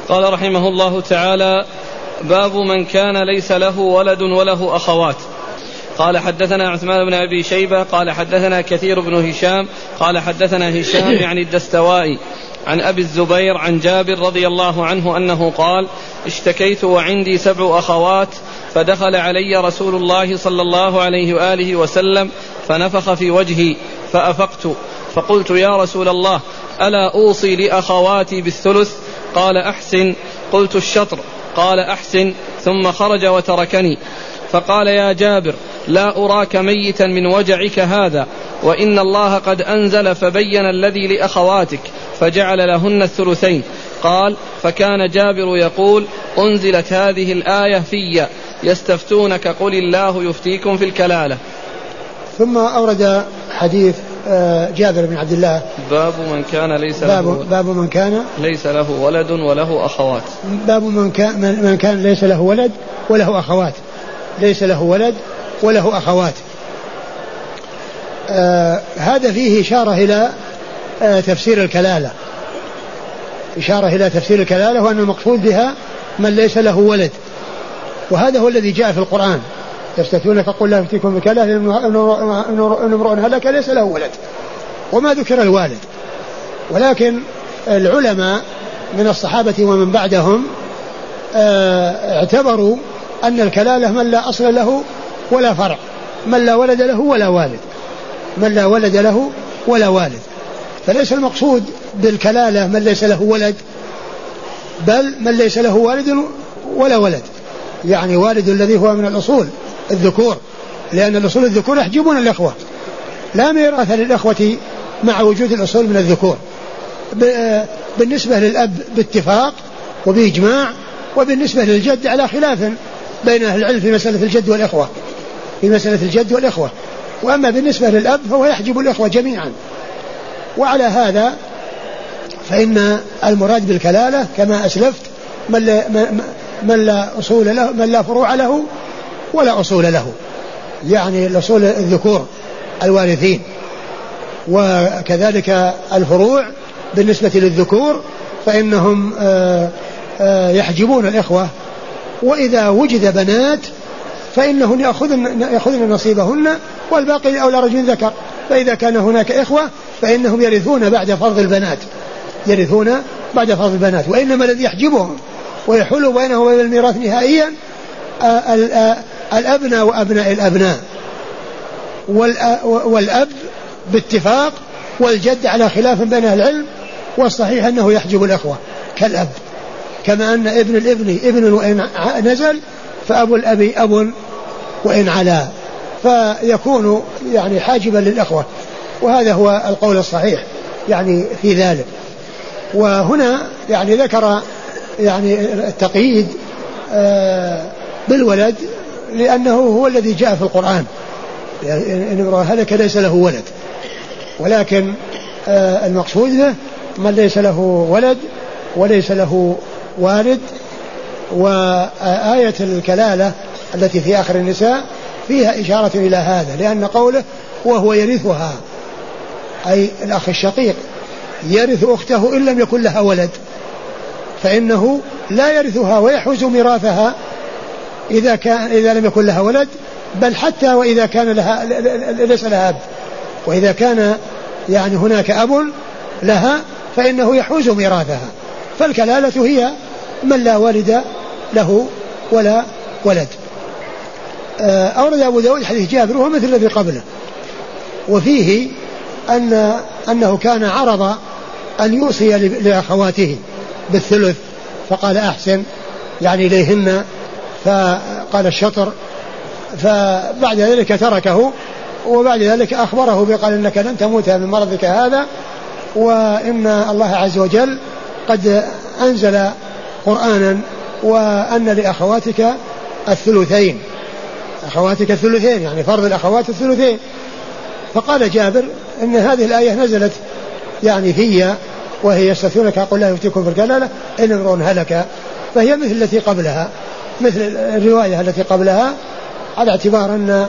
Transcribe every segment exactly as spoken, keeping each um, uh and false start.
قال رحمه الله تعالى: باب من كان ليس له ولد وله أخوات. قال حدثنا عثمان بن أبي شيبة قال حدثنا كثير بن هشام قال حدثنا هشام يعني الدستوائي عن أبي الزبير عن جابر رضي الله عنه أنه قال: اشتكيت وعندي سبع أخوات فدخل علي رسول الله صلى الله عليه وآله وسلم فنفخ في وجهي فأفقت فقلت: يا رسول الله، ألا أوصي لأخواتي بالثلث؟ قال: أحسن. قلت: الشطر؟ قال: أحسن. ثم خرج وتركني. فقال: يا جابر، لا أراك ميتا من وجعك هذا، وإن الله قد أنزل فبين الذي لأخواتك فجعل لهن الثلثين. قال: فكان جابر يقول: أنزلت هذه الآية في يستفتونك قل الله يفتيكم في الكلالة. ثم أورد حديث جابر بن عبد الله: باب من كان ليس باب, له باب من كان ليس له ولد وله أخوات. باب من كان, من كان ليس له ولد وله أخوات. ليس له ولد وله أخوات. آه هذا فيه إشارة إلى آه تفسير الكلالة، إشارة إلى تفسير الكلالة، وأن المقصود بها من ليس له ولد، وهذا هو الذي جاء في القرآن: يستفتونك قل لا يفتيكم في الكلالة إن امرؤ هلك ليس له ولد، وما ذكر الوالد. ولكن العلماء من الصحابة ومن بعدهم آه اعتبروا أن الكلالة من لا أصل له ولا فرع، من لا ولد له ولا والد، من لا ولد له ولا والد. فليس المقصود بالكلالة من ليس له ولد، بل من ليس له والد ولا ولد، يعني والد الذي هو من الأصول الذكور، لأن الأصول الذكور يحجبون الإخوة، لا ميراث للإخوة مع وجود الأصول من الذكور. بالنسبة للأب باتفاق وبإجماع، وبالنسبة للجد على خلاف بين أهل العلم في مسألة الجد والإخوة، في مسألة الجد والإخوة. وأما بالنسبة للأب فهو يحجب الإخوة جميعا. وعلى هذا فإن المراد بالكلالة كما أسلفت من لا, من لا أصول له، من لا فروع له ولا أصول له، يعني الأصول الذكور الوارثين، وكذلك الفروع بالنسبة للذكور فإنهم يحجبون الإخوة. وإذا وجد بنات فإنهن يأخذن, يأخذن نصيبهن، والباقي لأولى رجل ذكر. فإذا كان هناك إخوة فإنهم يرثون بعد فرض البنات، يرثون بعد فرض البنات. وإنما الذي يحجبهم ويحول بينهم وبين الميراث نهائيا الأبناء وأبناء الأبناء، والأب باتفاق، والجد على خلاف بين أهل العلم، والصحيح أنه يحجب الأخوة كالأب، كما أن ابن الابن ابن وإن نزل فأبو الأب أب وإن علا، فيكون يعني حاجبا للأخوة. وهذا هو القول الصحيح يعني في ذلك. وهنا يعني ذكر يعني التقييد بالولد لأنه هو الذي جاء في القرآن: إن امرؤ هلك ليس له ولد. ولكن المقصود به من ليس له ولد وليس له والد. وآية الكلالة التي في آخر النساء فيها إشارة إلى هذا، لأن قوله وهو يرثها أي الأخ الشقيق يرث أخته إن لم يكن لها ولد، فإنه لا يرثها ويحوز ميراثها إذا كان إذا لم يكن لها ولد، بل حتى وإذا كان لها ليس لها أب، وإذا كان يعني هناك أب لها فإنه يحوز ميراثها. فالكلالة هي من لا والد له ولا ولد. أورد أبو داود حديث جابر وهو مثل الذي قبله، وفيه أن أنه كان عرض أن يوصي لأخواته بالثلث فقال أحسن يعني إليهن، فقال الشطر، فبعد ذلك تركه، وبعد ذلك أخبره بقال إنك لن تموت من مرضك هذا، وإن الله عز وجل قد أنزل قرآنا وأن لأخواتك الثلثين، أخواتك الثلثين يعني فرض الأخوات الثلثين. فقال جابر إن هذه الآية نزلت يعني في وهي يستفتونك قل لا يفتيكم في الكلالة إن امرؤ هلك، فهي مثل التي قبلها، مثل الرواية التي قبلها، على اعتبار أن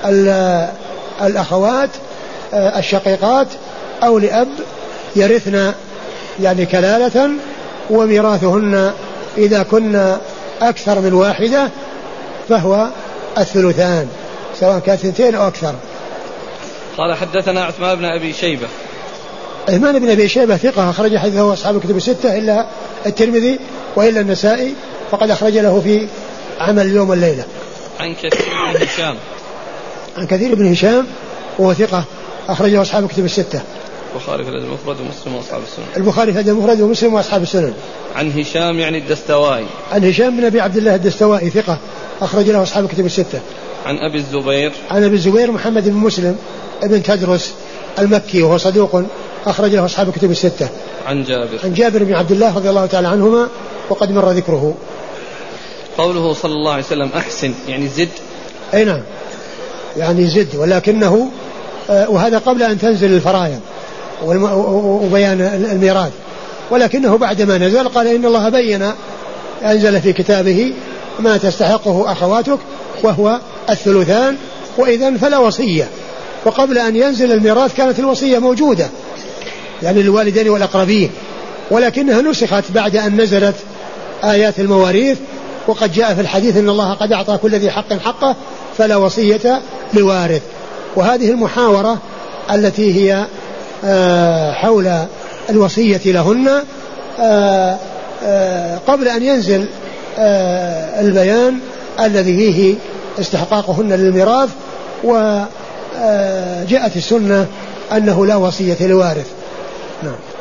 الأخوات الشقيقات أو لأب يرثن يعني كلالة وميراثهن إذا كنا أكثر من واحدة فهو الثلثان سواء كانت اثنتين أو أكثر. قال حدثنا عثمان بن أبي شيبة. عثمان بن أبي شيبة ثقة أخرج حديثه أصحاب الكتب الستة إلا الترمذي وإلا النسائي فقد أخرج له في عمل اليوم والليلة. عن كثير بن هشام. عن كثير بن هشام وهو ثقة أخرجه أصحاب الكتب الستة. البخاري في الأدب المفرد ومسلم وأصحاب السنن. البخاري في الأدب المفرد ومسلم وأصحاب السنن. عن هشام يعني الدستوائي. عن هشام بن أبي عبد الله الدستوائي ثقة أخرج له أصحاب الكتب الستة. عن أبي الزبير. عن أبي الزبير محمد بن مسلم ابن تدرس المكي وهو صدوق أخرج له أصحاب الكتب الستة. عن جابر. عن جابر بن عبد الله رضي الله تعالى عنهما وقد مر ذكره. قوله صلى الله عليه وسلم أحسن يعني زد. أي نعم يعني زد ولكنه آه وهذا قبل أن تنزل الفرائض وبيان الميراث ولكنه بعدما نزل قال إن الله بين أنزل في كتابه ما تستحقه أخواتك وهو الثلثان وإذن فلا وصية. وقبل أن ينزل الميراث كانت الوصية موجودة يعني للوالدين والأقربين ولكنها نسخت بعد أن نزلت آيات المواريث وقد جاء في الحديث إن الله قد أعطى كل ذي حق حقه فلا وصية لوارث. وهذه المحاورة التي هي حول الوصية لهن قبل أن ينزل البيان الذي فيه استحقاقهن للميراث وجاءت السنة أنه لا وصية لوارث. نعم.